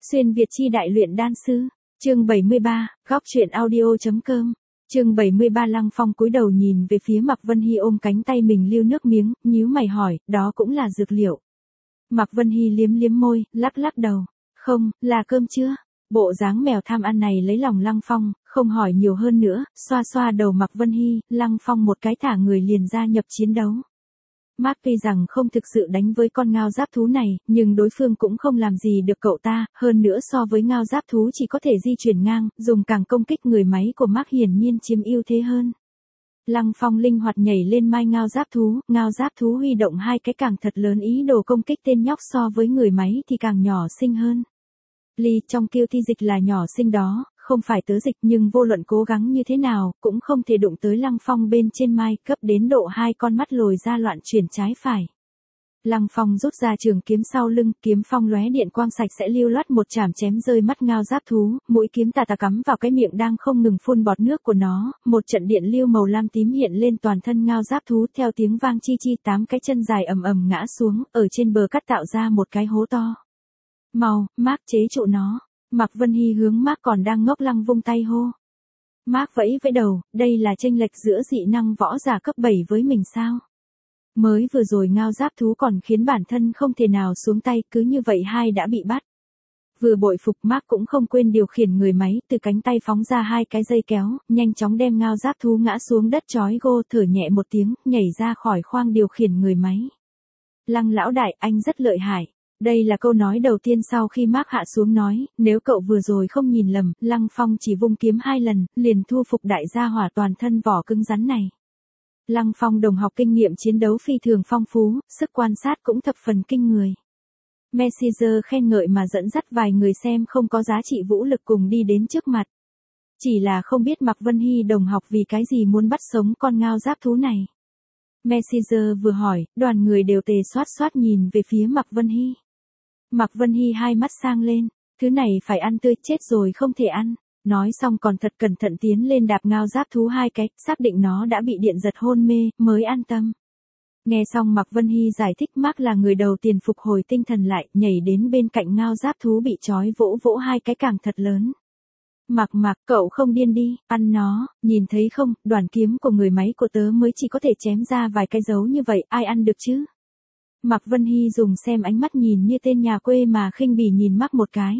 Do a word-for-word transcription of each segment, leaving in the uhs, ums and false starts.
Xuyên Việt chi đại luyện đan sư. Chương bảy mươi ba, góc truyện audio.com. Chương bảy mươi ba. Lăng Phong cúi đầu nhìn về phía Mạc Vân Hy ôm cánh tay mình lưu nước miếng, nhíu mày hỏi, đó cũng là dược liệu. Mạc Vân Hy liếm liếm môi, lắc lắc đầu. Không, là cơm chưa? Bộ dáng mèo tham ăn này lấy lòng Lăng Phong, không hỏi nhiều hơn nữa, xoa xoa đầu Mạc Vân Hy, Lăng Phong một cái thả người liền ra nhập chiến đấu. Mark tuy rằng không thực sự đánh với con ngao giáp thú này, nhưng đối phương cũng không làm gì được cậu ta, hơn nữa so với ngao giáp thú chỉ có thể di chuyển ngang, dùng càng công kích người máy của Mark hiển nhiên chiếm ưu thế hơn. Lăng Phong linh hoạt nhảy lên mai ngao giáp thú, ngao giáp thú huy động hai cái càng thật lớn ý đồ công kích tên nhóc so với người máy thì càng nhỏ xinh hơn. Ly trong kiêu thi dịch là nhỏ xinh đó, không phải tớ dịch nhưng vô luận cố gắng như thế nào, cũng không thể đụng tới Lăng Phong bên trên mai, cấp đến độ hai con mắt lồi ra loạn chuyển trái phải. Lăng Phong rút ra trường kiếm sau lưng, kiếm phong lóe điện quang sạch sẽ lưu loát một chảm chém rơi mắt ngao giáp thú, mũi kiếm tà tà cắm vào cái miệng đang không ngừng phun bọt nước của nó, một trận điện lưu màu lam tím hiện lên toàn thân ngao giáp thú, theo tiếng vang chi chi tám cái chân dài ầm ầm ngã xuống, ở trên bờ cắt tạo ra một cái hố to. Mau, Mark chế trụ nó. Mạc Vân Hy hướng Mark còn đang ngốc lăng vung tay hô. Mark vẫy vẫy đầu, đây là chênh lệch giữa dị năng võ giả cấp bảy với mình sao? Mới vừa rồi ngao giáp thú còn khiến bản thân không thể nào xuống tay, cứ như vậy hai đã bị bắt. Vừa bội phục Mark cũng không quên điều khiển người máy, từ cánh tay phóng ra hai cái dây kéo, nhanh chóng đem ngao giáp thú ngã xuống đất chói gô, thở nhẹ một tiếng, nhảy ra khỏi khoang điều khiển người máy. Lăng lão đại, anh rất lợi hại. Đây là câu nói đầu tiên sau khi Mark hạ xuống nói, nếu cậu vừa rồi không nhìn lầm, Lăng Phong chỉ vung kiếm hai lần, liền thu phục đại gia hỏa toàn thân vỏ cứng rắn này. Lăng Phong đồng học kinh nghiệm chiến đấu phi thường phong phú, sức quan sát cũng thập phần kinh người. Messenger khen ngợi mà dẫn dắt vài người xem không có giá trị vũ lực cùng đi đến trước mặt. Chỉ là không biết Mạc Vân Hy đồng học vì cái gì muốn bắt sống con ngao giáp thú này. Messenger vừa hỏi, đoàn người đều tề xoát xoát nhìn về phía Mạc Vân Hy. Mạc Vân Hy hai mắt sang lên, thứ này phải ăn tươi, chết rồi không thể ăn. Nói xong còn thật cẩn thận tiến lên đạp ngao giáp thú hai cái, xác định nó đã bị điện giật hôn mê, mới an tâm. Nghe xong Mạc Vân Hy giải thích Mark là người đầu tiên phục hồi tinh thần lại, nhảy đến bên cạnh ngao giáp thú bị trói vỗ vỗ hai cái càng thật lớn. Mạc Mạc, cậu không điên đi, ăn nó, nhìn thấy không, đoàn kiếm của người máy của tớ mới chỉ có thể chém ra vài cái dấu như vậy, ai ăn được chứ? Mạc Vân Hy dùng xem ánh mắt nhìn như tên nhà quê mà khinh bỉ nhìn Mark một cái.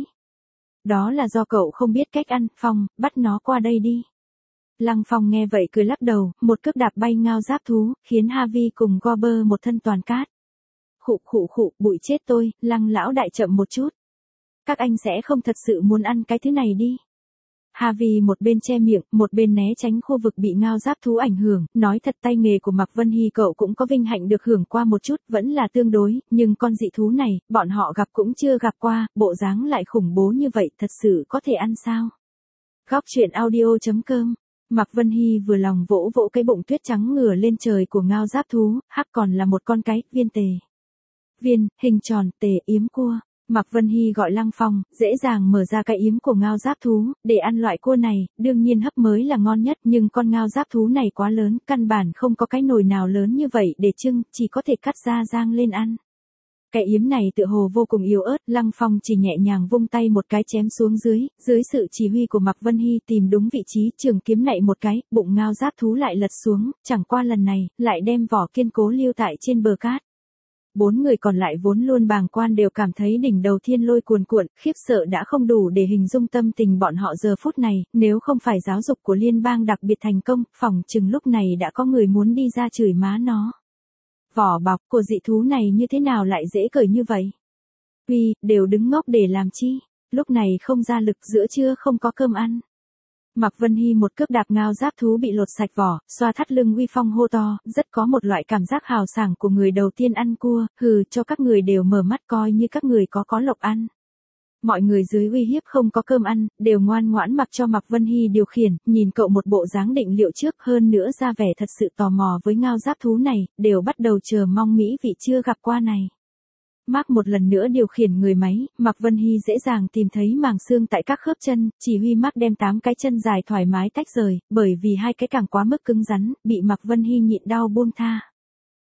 Đó là do cậu không biết cách ăn, Phong, bắt nó qua đây đi. Lăng Phong nghe vậy cười lắc đầu, một cước đạp bay ngao giáp thú, khiến Harvey cùng Gober một thân toàn cát. Khụ khụ khụ, bụi chết tôi, Lăng lão đại chậm một chút. Các anh sẽ không thật sự muốn ăn cái thứ này đi. Harvey một bên che miệng, một bên né tránh khu vực bị ngao giáp thú ảnh hưởng, nói thật tay nghề của Mạc Vân Hy cậu cũng có vinh hạnh được hưởng qua một chút, vẫn là tương đối, nhưng con dị thú này, bọn họ gặp cũng chưa gặp qua, bộ dáng lại khủng bố như vậy, thật sự có thể ăn sao? Góc truyện audio.com. Mạc Vân Hy vừa lòng vỗ vỗ cái bụng tuyết trắng ngửa lên trời của ngao giáp thú, hắc còn là một con cái, viên tề. Viên, hình tròn, tề, yếm cua. Mạc Vân Hy gọi Lăng Phong, dễ dàng mở ra cái yếm của ngao giáp thú, để ăn loại cua này, đương nhiên hấp mới là ngon nhất, nhưng con ngao giáp thú này quá lớn, căn bản không có cái nồi nào lớn như vậy để trưng, chỉ có thể cắt ra rang lên ăn. Cái yếm này tựa hồ vô cùng yếu ớt, Lăng Phong chỉ nhẹ nhàng vung tay một cái chém xuống dưới, dưới sự chỉ huy của Mạc Vân Hy tìm đúng vị trí, trường kiếm nạy một cái, bụng ngao giáp thú lại lật xuống, chẳng qua lần này, lại đem vỏ kiên cố lưu tại trên bờ cát. Bốn người còn lại vốn luôn bàng quan đều cảm thấy đỉnh đầu thiên lôi cuồn cuộn, khiếp sợ đã không đủ để hình dung tâm tình bọn họ giờ phút này, nếu không phải giáo dục của liên bang đặc biệt thành công, phỏng chừng lúc này đã có người muốn đi ra chửi má nó. Vỏ bọc của dị thú này như thế nào lại dễ cởi như vậy? Uy, đều đứng ngốc để làm chi? Lúc này không ra lực, giữa trưa không có cơm ăn. Mạc Vân Hy một cước đạp ngao giáp thú bị lột sạch vỏ, xoa thắt lưng uy phong hô to, rất có một loại cảm giác hào sảng của người đầu tiên ăn cua, hừ, cho các người đều mở mắt coi như các người có có lộc ăn. Mọi người dưới uy hiếp không có cơm ăn, đều ngoan ngoãn mặc cho Mạc Vân Hy điều khiển, nhìn cậu một bộ dáng định liệu trước, hơn nữa ra vẻ thật sự tò mò với ngao giáp thú này, đều bắt đầu chờ mong mỹ vị chưa gặp qua này. Mark một lần nữa điều khiển người máy, Mạc Vân Hy dễ dàng tìm thấy màng xương tại các khớp chân, chỉ huy Mark đem tám cái chân dài thoải mái tách rời, bởi vì hai cái càng quá mức cứng rắn, bị Mạc Vân Hy nhịn đau buông tha.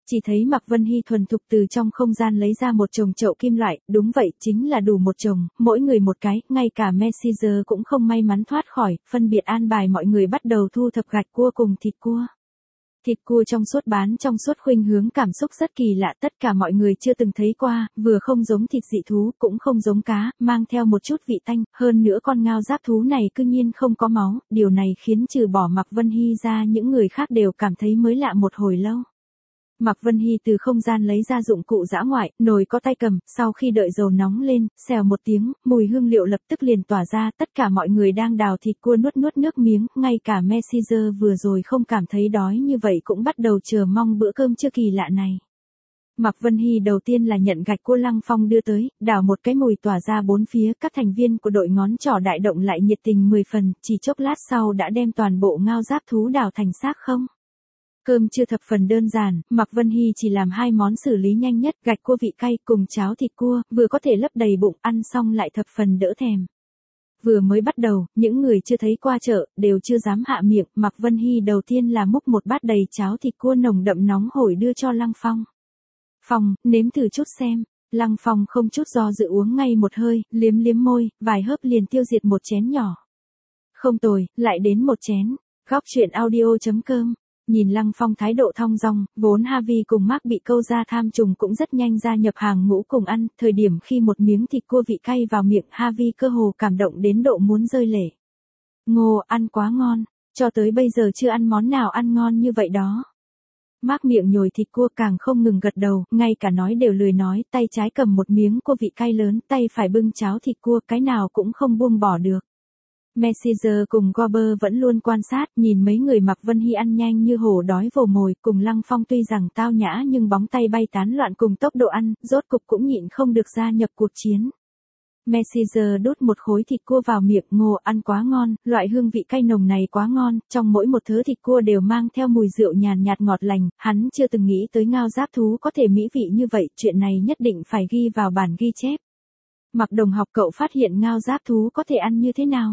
Chỉ thấy Mạc Vân Hy thuần thục từ trong không gian lấy ra một chồng chậu kim loại, đúng vậy, chính là đủ một chồng, mỗi người một cái, ngay cả Messenger cũng không may mắn thoát khỏi, phân biệt an bài mọi người bắt đầu thu thập gạch cua cùng thịt cua. Thịt cua trong suốt bán trong suốt khuynh hướng cảm xúc rất kỳ lạ, tất cả mọi người chưa từng thấy qua, vừa không giống thịt dị thú, cũng không giống cá, mang theo một chút vị tanh, hơn nữa con ngao giáp thú này cư nhiên không có máu, điều này khiến trừ bỏ Mạc Vân Hy ra những người khác đều cảm thấy mới lạ một hồi lâu. Mạc Vân Hy từ không gian lấy ra dụng cụ dã ngoại, nồi có tay cầm, sau khi đợi dầu nóng lên, xèo một tiếng, mùi hương liệu lập tức liền tỏa ra, tất cả mọi người đang đào thịt cua nuốt nuốt nước miếng, ngay cả Messenger vừa rồi không cảm thấy đói như vậy cũng bắt đầu chờ mong bữa cơm chưa kỳ lạ này. Mạc Vân Hy đầu tiên là nhận gạch cua Lăng Phong đưa tới, đào một cái mùi tỏa ra bốn phía, các thành viên của đội ngón trỏ đại động lại nhiệt tình mười phần, chỉ chốc lát sau đã đem toàn bộ ngao giáp thú đào thành xác không. Cơm chưa thập phần đơn giản, Mạc Vân Hy chỉ làm hai món xử lý nhanh nhất, gạch cua vị cay cùng cháo thịt cua, vừa có thể lấp đầy bụng, ăn xong lại thập phần đỡ thèm. Vừa mới bắt đầu, những người chưa thấy qua chợ, đều chưa dám hạ miệng, Mạc Vân Hy đầu tiên là múc một bát đầy cháo thịt cua nồng đậm nóng hổi đưa cho Lăng Phong. Phong, nếm thử chút xem. Lăng Phong không chút do dự uống ngay một hơi, liếm liếm môi, vài hớp liền tiêu diệt một chén nhỏ. Không tồi, lại đến một chén. Góc truyện audio chấm com. Nhìn Lăng Phong thái độ thong dong, vốn Harvey cùng Mark bị câu ra tham trùng cũng rất nhanh gia nhập hàng ngũ cùng ăn, thời điểm khi một miếng thịt cua vị cay vào miệng Harvey cơ hồ cảm động đến độ muốn rơi lệ. Ngô, ăn quá ngon, cho tới bây giờ chưa ăn món nào ăn ngon như vậy đó. Mark miệng nhồi thịt cua càng không ngừng gật đầu, ngay cả nói đều lười nói, tay trái cầm một miếng cua vị cay lớn, tay phải bưng cháo thịt cua, cái nào cũng không buông bỏ được. Messenger cùng Gober vẫn luôn quan sát, nhìn mấy người Mạc Vân Hy ăn nhanh như hổ đói vồ mồi, cùng Lăng Phong tuy rằng tao nhã nhưng bóng tay bay tán loạn cùng tốc độ ăn, rốt cục cũng nhịn không được gia nhập cuộc chiến. Messenger đút một khối thịt cua vào miệng, Ngô, ăn quá ngon, loại hương vị cay nồng này quá ngon, trong mỗi một thớ thịt cua đều mang theo mùi rượu nhàn nhạt ngọt lành, hắn chưa từng nghĩ tới ngao giáp thú có thể mỹ vị như vậy, chuyện này nhất định phải ghi vào bản ghi chép. Mạc đồng học, cậu phát hiện ngao giáp thú có thể ăn như thế nào?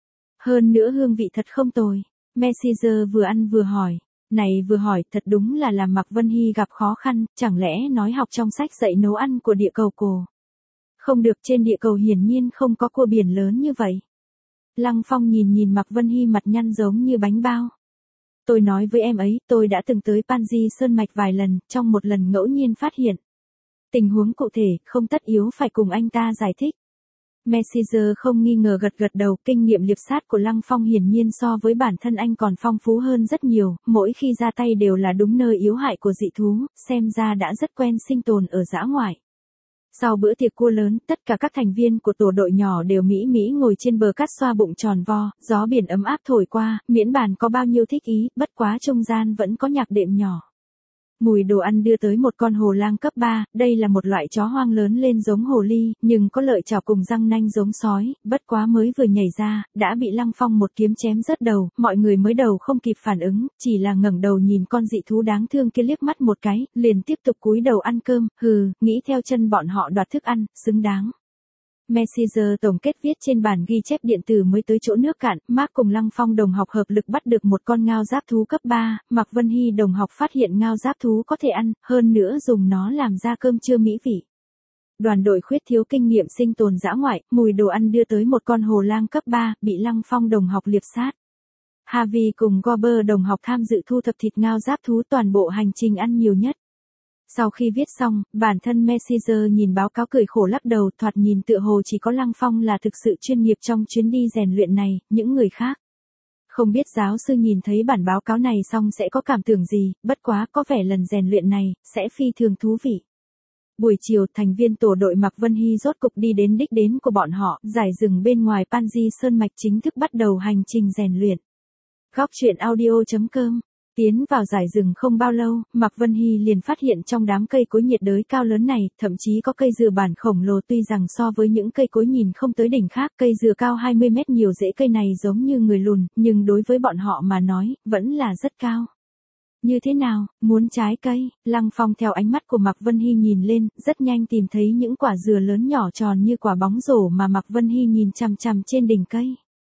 Hơn nữa hương vị thật không tồi. Messenger vừa ăn vừa hỏi. Này vừa hỏi, thật đúng là làm Mạc Vân Hy gặp khó khăn, chẳng lẽ nói học trong sách dạy nấu ăn của địa cầu cổ. Không được, trên địa cầu hiển nhiên không có cua biển lớn như vậy. Lăng Phong nhìn nhìn Mạc Vân Hy mặt nhăn giống như bánh bao. Tôi nói với em ấy, tôi đã từng tới Panji Sơn Mạch vài lần, trong một lần ngẫu nhiên phát hiện. Tình huống cụ thể, không tất yếu phải cùng anh ta giải thích. Messenger không nghi ngờ gật gật đầu, kinh nghiệm liệp sát của Lăng Phong hiển nhiên so với bản thân anh còn phong phú hơn rất nhiều, mỗi khi ra tay đều là đúng nơi yếu hại của dị thú, xem ra đã rất quen sinh tồn ở dã ngoại. Sau bữa tiệc cua lớn, tất cả các thành viên của tổ đội nhỏ đều mỹ mỹ ngồi trên bờ cát xoa bụng tròn vo, gió biển ấm áp thổi qua, miễn bàn có bao nhiêu thích ý, bất quá trung gian vẫn có nhạc đệm nhỏ. Mùi đồ ăn đưa tới một con hồ lang cấp ba, đây là một loại chó hoang lớn lên giống hồ ly, nhưng có lợi chảo cùng răng nanh giống sói, bất quá mới vừa nhảy ra, đã bị Lăng Phong một kiếm chém rớt đầu, mọi người mới đầu không kịp phản ứng, chỉ là ngẩng đầu nhìn con dị thú đáng thương kia liếc mắt một cái, liền tiếp tục cúi đầu ăn cơm, hừ, nghĩ theo chân bọn họ đoạt thức ăn, xứng đáng. Messenger tổng kết viết trên bản ghi chép điện tử mới tới chỗ nước cạn, Mark cùng Lăng Phong đồng học hợp lực bắt được một con ngao giáp thú cấp ba, Mạc Vân Hy đồng học phát hiện ngao giáp thú có thể ăn, hơn nữa dùng nó làm ra cơm trưa mỹ vị. Đoàn đội khuyết thiếu kinh nghiệm sinh tồn dã ngoại, mùi đồ ăn đưa tới một con hồ lang cấp ba, bị Lăng Phong đồng học liệp sát. Harvey cùng Gober đồng học tham dự thu thập thịt ngao giáp thú, toàn bộ hành trình ăn nhiều nhất. Sau khi viết xong, bản thân Messenger nhìn báo cáo cười khổ lắc đầu, thoạt nhìn tựa hồ chỉ có Lăng Phong là thực sự chuyên nghiệp trong chuyến đi rèn luyện này, những người khác. Không biết giáo sư nhìn thấy bản báo cáo này xong sẽ có cảm tưởng gì, bất quá có vẻ lần rèn luyện này, sẽ phi thường thú vị. Buổi chiều, thành viên tổ đội Mạc Vân Hy rốt cục đi đến đích đến của bọn họ, giải rừng bên ngoài Panji Sơn Mạch chính thức bắt đầu hành trình rèn luyện. Góc truyện audio chấm com. Tiến vào giải rừng không bao lâu, Mạc Vân Hy liền phát hiện trong đám cây cối nhiệt đới cao lớn này, thậm chí có cây dừa bản khổng lồ, tuy rằng so với những cây cối nhìn không tới đỉnh khác, cây dừa cao hai mươi mét nhiều rễ cây này giống như người lùn, nhưng đối với bọn họ mà nói, vẫn là rất cao. Như thế nào, muốn trái cây? Lăng Phong theo ánh mắt của Mạc Vân Hy nhìn lên, rất nhanh tìm thấy những quả dừa lớn nhỏ tròn như quả bóng rổ mà Mạc Vân Hy nhìn chằm chằm trên đỉnh cây.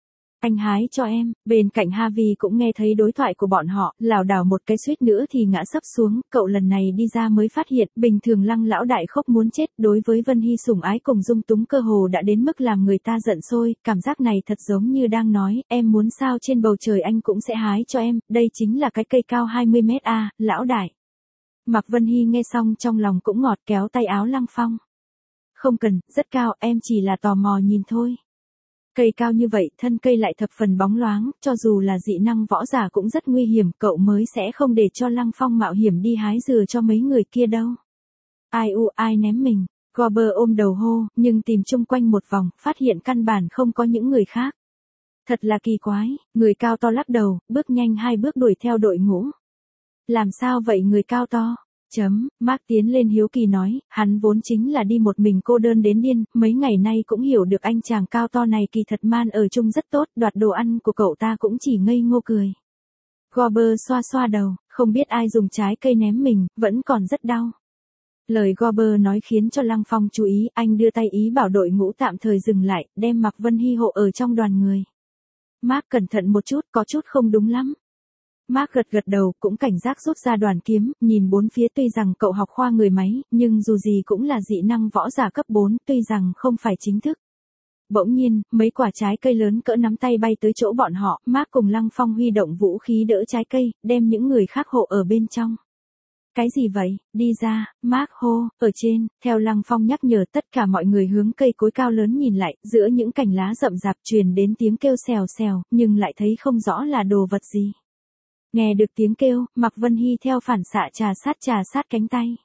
Anh hái cho em. Bên cạnh Harvey cũng nghe thấy đối thoại của bọn họ, lảo đảo một cái suýt nữa thì ngã sấp xuống, cậu lần này đi ra mới phát hiện, bình thường Lăng lão đại khóc muốn chết, đối với Vân Hy sủng ái cùng dung túng cơ hồ đã đến mức làm người ta giận sôi, cảm giác này thật giống như đang nói, em muốn sao trên bầu trời anh cũng sẽ hái cho em, đây chính là cái cây cao hai mươi mét a, lão đại. Mạc Vân Hy nghe xong trong lòng cũng ngọt, kéo tay áo Lăng Phong. Không cần, rất cao, em chỉ là tò mò nhìn thôi. Cây cao như vậy, thân cây lại thập phần bóng loáng, cho dù là dị năng võ giả cũng rất nguy hiểm, cậu mới sẽ không để cho Lăng Phong mạo hiểm đi hái dừa cho mấy người kia đâu. Ai u ai ném mình, Gober ôm đầu hô, nhưng tìm chung quanh một vòng, phát hiện căn bản không có những người khác. Thật là kỳ quái, người cao to lắc đầu, bước nhanh hai bước đuổi theo đội ngũ. Làm sao vậy người cao to? Chấm, Mark tiến lên hiếu kỳ nói, hắn vốn chính là đi một mình cô đơn đến điên, mấy ngày nay cũng hiểu được anh chàng cao to này kỳ thật man ở chung rất tốt, đoạt đồ ăn của cậu ta cũng chỉ ngây ngô cười. Gober xoa xoa đầu, không biết ai dùng trái cây ném mình, vẫn còn rất đau. Lời Gober nói khiến cho Lăng Phong chú ý, anh đưa tay ý bảo đội ngũ tạm thời dừng lại, đem Mạc Vân Hy hộ ở trong đoàn người. Mark cẩn thận một chút, có chút không đúng lắm. Mark gật gật đầu, cũng cảnh giác rút ra đoàn kiếm, nhìn bốn phía tuy rằng cậu học khoa người máy, nhưng dù gì cũng là dị năng võ giả cấp bốn, tuy rằng không phải chính thức. Bỗng nhiên, mấy quả trái cây lớn cỡ nắm tay bay tới chỗ bọn họ, Mark cùng Lăng Phong huy động vũ khí đỡ trái cây, đem những người khác hộ ở bên trong. Cái gì vậy, đi ra, Mark hô, ở trên, theo Lăng Phong nhắc nhở tất cả mọi người hướng cây cối cao lớn nhìn lại, giữa những cành lá rậm rạp truyền đến tiếng kêu xèo xèo, nhưng lại thấy không rõ là đồ vật gì. Nghe được tiếng kêu, Mạc Vân Hy theo phản xạ trà sát trà sát cánh tay.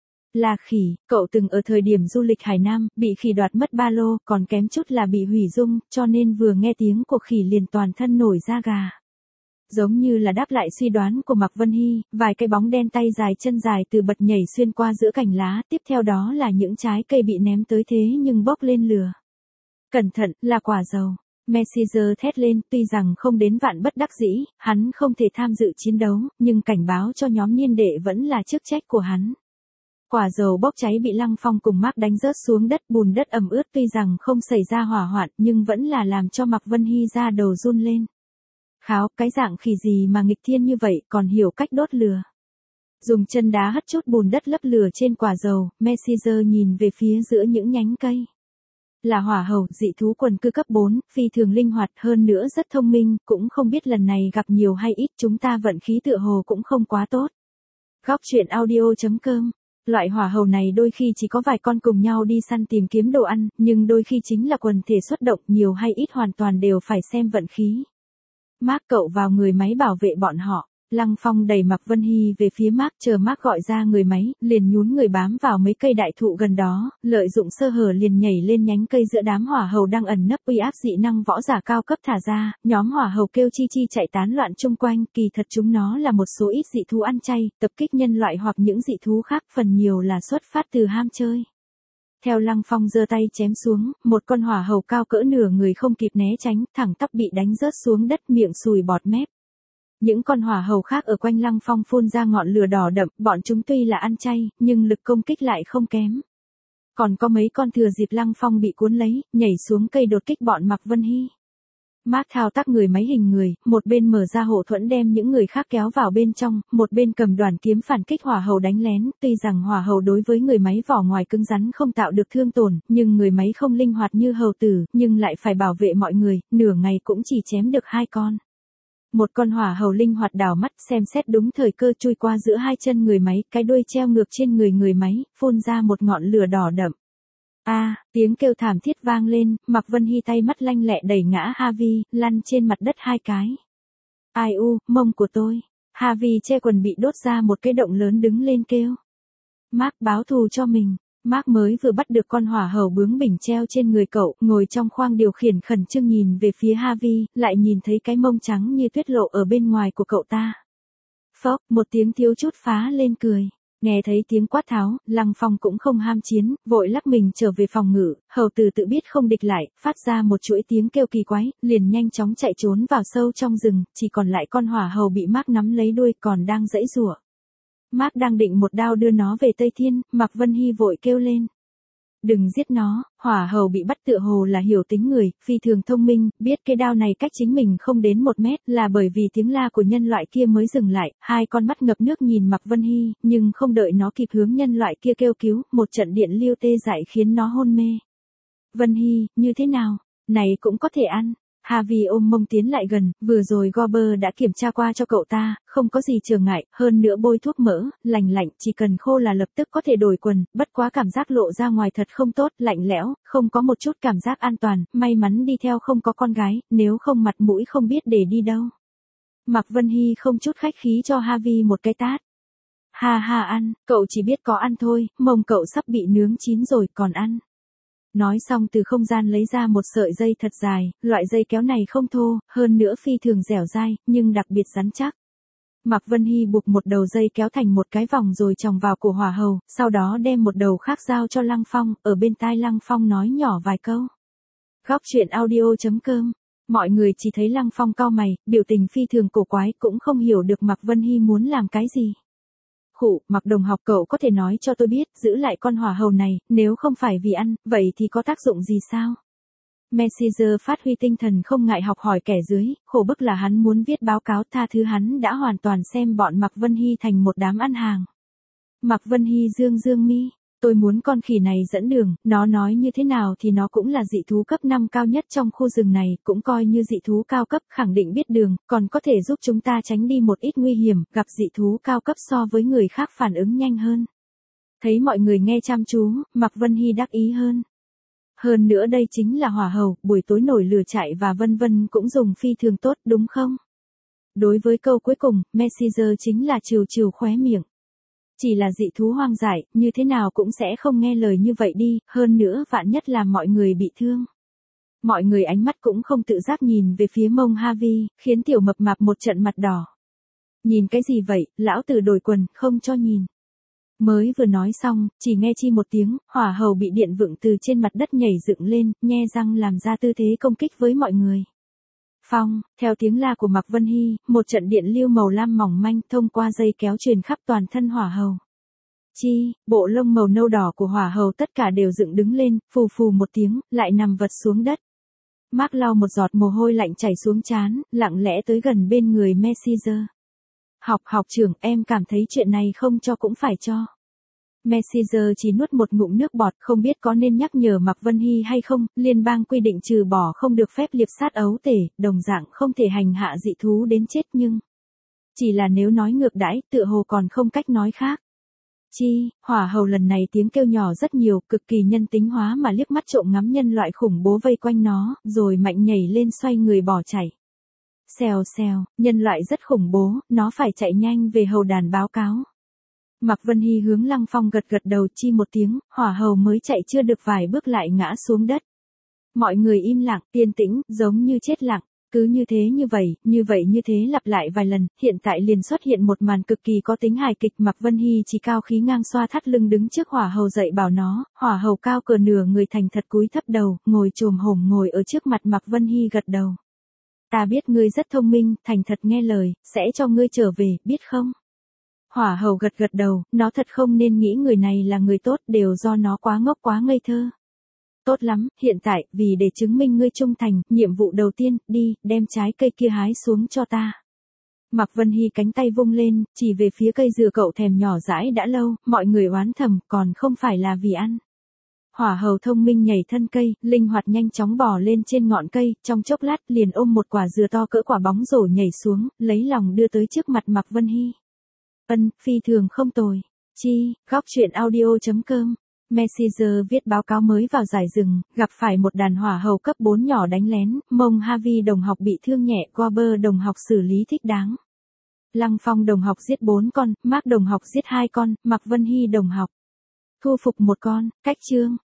Là khỉ, cậu từng ở thời điểm du lịch Hải Nam, bị khỉ đoạt mất ba lô, còn kém chút là bị hủy dung, cho nên vừa nghe tiếng của khỉ liền toàn thân nổi da gà. Giống như là đáp lại suy đoán của Mạc Vân Hy, vài cái bóng đen tay dài chân dài từ bật nhảy xuyên qua giữa cành lá, tiếp theo đó là những trái cây bị ném tới thế nhưng bốc lên lửa. Cẩn thận, là quả dầu. Messenger thét lên, tuy rằng không đến vạn bất đắc dĩ, hắn không thể tham dự chiến đấu, nhưng cảnh báo cho nhóm niên đệ vẫn là chức trách của hắn. Quả dầu bốc cháy bị Lăng Phong cùng Mark đánh rớt xuống đất, bùn đất ẩm ướt, tuy rằng không xảy ra hỏa hoạn, nhưng vẫn là làm cho Mạc Vân Hy da đầu run lên. Kháo, cái dạng khỉ gì mà nghịch thiên như vậy, còn hiểu cách đốt lửa. Dùng chân đá hất chút bùn đất lấp lửa trên quả dầu, Messenger nhìn về phía giữa những nhánh cây. Là hỏa hầu, dị thú quần cư cấp bốn, phi thường linh hoạt, hơn nữa rất thông minh, cũng không biết lần này gặp nhiều hay ít, chúng ta vận khí tựa hồ cũng không quá tốt. Góc truyện audio chấm com. Loại hỏa hầu này đôi khi chỉ có vài con cùng nhau đi săn tìm kiếm đồ ăn, nhưng đôi khi chính là quần thể xuất động, nhiều hay ít hoàn toàn đều phải xem vận khí. Mark cậu vào người máy bảo vệ bọn họ. Lăng Phong đẩy Mạc Vân Hy về phía Mark, chờ Mark gọi ra người máy, liền nhún người bám vào mấy cây đại thụ gần đó, lợi dụng sơ hở liền nhảy lên nhánh cây giữa đám hỏa hầu đang ẩn nấp uy áp dị năng võ giả cao cấp thả ra, nhóm hỏa hầu kêu chi chi chạy tán loạn chung quanh, kỳ thật chúng nó là một số ít dị thú ăn chay, tập kích nhân loại hoặc những dị thú khác, phần nhiều là xuất phát từ ham chơi. Theo Lăng Phong giơ tay chém xuống, một con hỏa hầu cao cỡ nửa người không kịp né tránh, thẳng tắp bị đánh rớt xuống đất, miệng sùi bọt mép. Những con hỏa hầu khác ở quanh Lăng Phong phun ra ngọn lửa đỏ đậm, bọn chúng tuy là ăn chay, nhưng lực công kích lại không kém. Còn có mấy con thừa dịp Lăng Phong bị cuốn lấy, nhảy xuống cây đột kích bọn Mạc Vân Hy. Mark thao tác người máy hình người, một bên mở ra hộ thuẫn đem những người khác kéo vào bên trong, một bên cầm đoàn kiếm phản kích hỏa hầu đánh lén, tuy rằng hỏa hầu đối với người máy vỏ ngoài cứng rắn không tạo được thương tổn, nhưng người máy không linh hoạt như hầu tử, nhưng lại phải bảo vệ mọi người, nửa ngày cũng chỉ chém được hai con. Một con hỏa hầu linh hoạt đảo mắt xem xét đúng thời cơ chui qua giữa hai chân người máy, cái đuôi treo ngược trên người người máy, phun ra một ngọn lửa đỏ đậm. A, à, tiếng kêu thảm thiết vang lên, Mạc Vân Hy tay mắt lanh lẹ đẩy ngã Harvey, lăn trên mặt đất hai cái. Ai u, mông của tôi. Harvey che quần bị đốt ra một cái động lớn đứng lên kêu. Mark báo thù cho mình. Mark mới vừa bắt được con hỏa hầu bướng bỉnh treo trên người cậu, ngồi trong khoang điều khiển khẩn trương nhìn về phía Harvey, lại nhìn thấy cái mông trắng như tuyết lộ ở bên ngoài của cậu ta. Phốc, một tiếng thiếu chút phá lên cười. Nghe thấy tiếng quát tháo, Lăng Phong cũng không ham chiến, vội lắc mình trở về phòng ngự, hầu tử tự biết không địch lại, phát ra một chuỗi tiếng kêu kỳ quái, liền nhanh chóng chạy trốn vào sâu trong rừng, chỉ còn lại con hỏa hầu bị Mark nắm lấy đuôi còn đang giãy giụa. Mark đang định một đao đưa nó về Tây Thiên, Mạc Vân Hy vội kêu lên. Đừng giết nó, hỏa hầu bị bắt tựa hồ là hiểu tính người, phi thường thông minh, biết cái đao này cách chính mình không đến một mét là bởi vì tiếng la của nhân loại kia mới dừng lại, hai con mắt ngập nước nhìn Mạc Vân Hy, nhưng không đợi nó kịp hướng nhân loại kia kêu cứu, một trận điện lưu tê dại khiến nó hôn mê. Vân Hy, như thế nào? Này cũng có thể ăn. Harvey ôm mông tiến lại gần, vừa rồi Gober đã kiểm tra qua cho cậu ta, không có gì trở ngại, hơn nữa bôi thuốc mỡ, lành lạnh, chỉ cần khô là lập tức có thể đổi quần, bất quá cảm giác lộ ra ngoài thật không tốt, lạnh lẽo, không có một chút cảm giác an toàn, may mắn đi theo không có con gái, nếu không mặt mũi không biết để đi đâu. Mạc Vân Hy không chút khách khí cho Harvey một cái tát. Ha ha ăn, cậu chỉ biết có ăn thôi, mông cậu sắp bị nướng chín rồi còn ăn. Nói xong từ không gian lấy ra một sợi dây thật dài, loại dây kéo này không thô, hơn nữa phi thường dẻo dai, nhưng đặc biệt rắn chắc. Mạc Vân Hy buộc một đầu dây kéo thành một cái vòng rồi chòng vào cổ hỏa hầu, sau đó đem một đầu khác giao cho Lăng Phong, ở bên tai Lăng Phong nói nhỏ vài câu. Góc truyện audio chấm com. Mọi người chỉ thấy Lăng Phong cau mày, biểu tình phi thường cổ quái, cũng không hiểu được Mạc Vân Hy muốn làm cái gì. Khụ, Mạc đồng học cậu có thể nói cho tôi biết, giữ lại con hỏa hầu này, nếu không phải vì ăn, vậy thì có tác dụng gì sao? Messenger phát huy tinh thần không ngại học hỏi kẻ dưới, khổ bức là hắn muốn viết báo cáo tha thứ hắn đã hoàn toàn xem bọn Mạc Vân Hy thành một đám ăn hàng. Mạc Vân Hy dương dương mi, tôi muốn con khỉ này dẫn đường, nó nói như thế nào thì nó cũng là dị thú cấp năm cao nhất trong khu rừng này, cũng coi như dị thú cao cấp, khẳng định biết đường, còn có thể giúp chúng ta tránh đi một ít nguy hiểm, gặp dị thú cao cấp so với người khác phản ứng nhanh hơn. Thấy mọi người nghe chăm chú, Mạc Vân Hy đắc ý hơn. Hơn nữa đây chính là hỏa hầu, buổi tối nổi lửa chạy và vân vân cũng dùng phi thường tốt đúng không? Đối với câu cuối cùng, Messenger chính là trừ trừ khóe miệng. Chỉ là dị thú hoang dại, như thế nào cũng sẽ không nghe lời như vậy đi, hơn nữa vạn nhất là mọi người bị thương. Mọi người ánh mắt cũng không tự giác nhìn về phía mông Harvey, khiến tiểu mập mạp một trận mặt đỏ. Nhìn cái gì vậy, lão tử đổi quần, không cho nhìn. Mới vừa nói xong, chỉ nghe chi một tiếng, hỏa hầu bị điện vượng từ trên mặt đất nhảy dựng lên, nhe răng làm ra tư thế công kích với mọi người. Phong, theo tiếng la của Mạc Vân Hy, một trận điện lưu màu lam mỏng manh thông qua dây kéo truyền khắp toàn thân hỏa hầu. Chi, bộ lông màu nâu đỏ của hỏa hầu tất cả đều dựng đứng lên, phù phù một tiếng, lại nằm vật xuống đất. Mark lau một giọt mồ hôi lạnh chảy xuống trán, lặng lẽ tới gần bên người Messenger. Học học trưởng, em cảm thấy chuyện này không cho cũng phải cho. Messenger chỉ nuốt một ngụm nước bọt, không biết có nên nhắc nhở Mạc Vân Hy hay không, liên bang quy định trừ bỏ không được phép liệp sát ấu tể, đồng dạng không thể hành hạ dị thú đến chết nhưng... Chỉ là nếu nói ngược đãi, tựa hồ còn không cách nói khác. Chi, hỏa hầu lần này tiếng kêu nhỏ rất nhiều, cực kỳ nhân tính hóa mà liếc mắt trộm ngắm nhân loại khủng bố vây quanh nó, rồi mạnh nhảy lên xoay người bỏ chạy. Xèo xèo, nhân loại rất khủng bố, nó phải chạy nhanh về hầu đàn báo cáo. Mạc Vân Hy hướng Lăng Phong gật gật đầu chi một tiếng, hỏa hầu mới chạy chưa được vài bước lại ngã xuống đất. Mọi người im lặng, yên tĩnh, giống như chết lặng. Cứ như thế như vậy, như vậy như thế lặp lại vài lần, hiện tại liền xuất hiện một màn cực kỳ có tính hài kịch. Mạc Vân Hy chỉ cao khí ngang xoa thắt lưng đứng trước hỏa hầu dậy bảo nó, hỏa hầu cao cỡ nửa người thành thật cúi thấp đầu, ngồi chồm hổm ngồi ở trước mặt Mạc Vân Hy gật đầu. Ta biết ngươi rất thông minh, thành thật nghe lời, sẽ cho ngươi trở về, biết không? Hỏa hầu gật gật đầu, nó thật không nên nghĩ người này là người tốt, đều do nó quá ngốc quá ngây thơ. Tốt lắm, hiện tại, vì để chứng minh ngươi trung thành, nhiệm vụ đầu tiên, đi, đem trái cây kia hái xuống cho ta. Mạc Vân Hy cánh tay vung lên, chỉ về phía cây dừa cậu thèm nhỏ dãi đã lâu, mọi người oán thầm, còn không phải là vì ăn. Hỏa hầu thông minh nhảy thân cây, linh hoạt nhanh chóng bò lên trên ngọn cây, trong chốc lát liền ôm một quả dừa to cỡ quả bóng rổ nhảy xuống, lấy lòng đưa tới trước mặt Mạc Vân Hy. Ân, phi thường không tồi. Chi, góc truyện audio chấm com. Messenger viết báo cáo mới vào giải rừng, gặp phải một đàn hỏa hầu cấp bốn nhỏ đánh lén, mông Harvey đồng học bị thương nhẹ, Gober đồng học xử lý thích đáng. Lăng Phong đồng học giết bốn con, Mark đồng học giết hai con, Mạc Vân Hy đồng học thu phục một con, cách chương.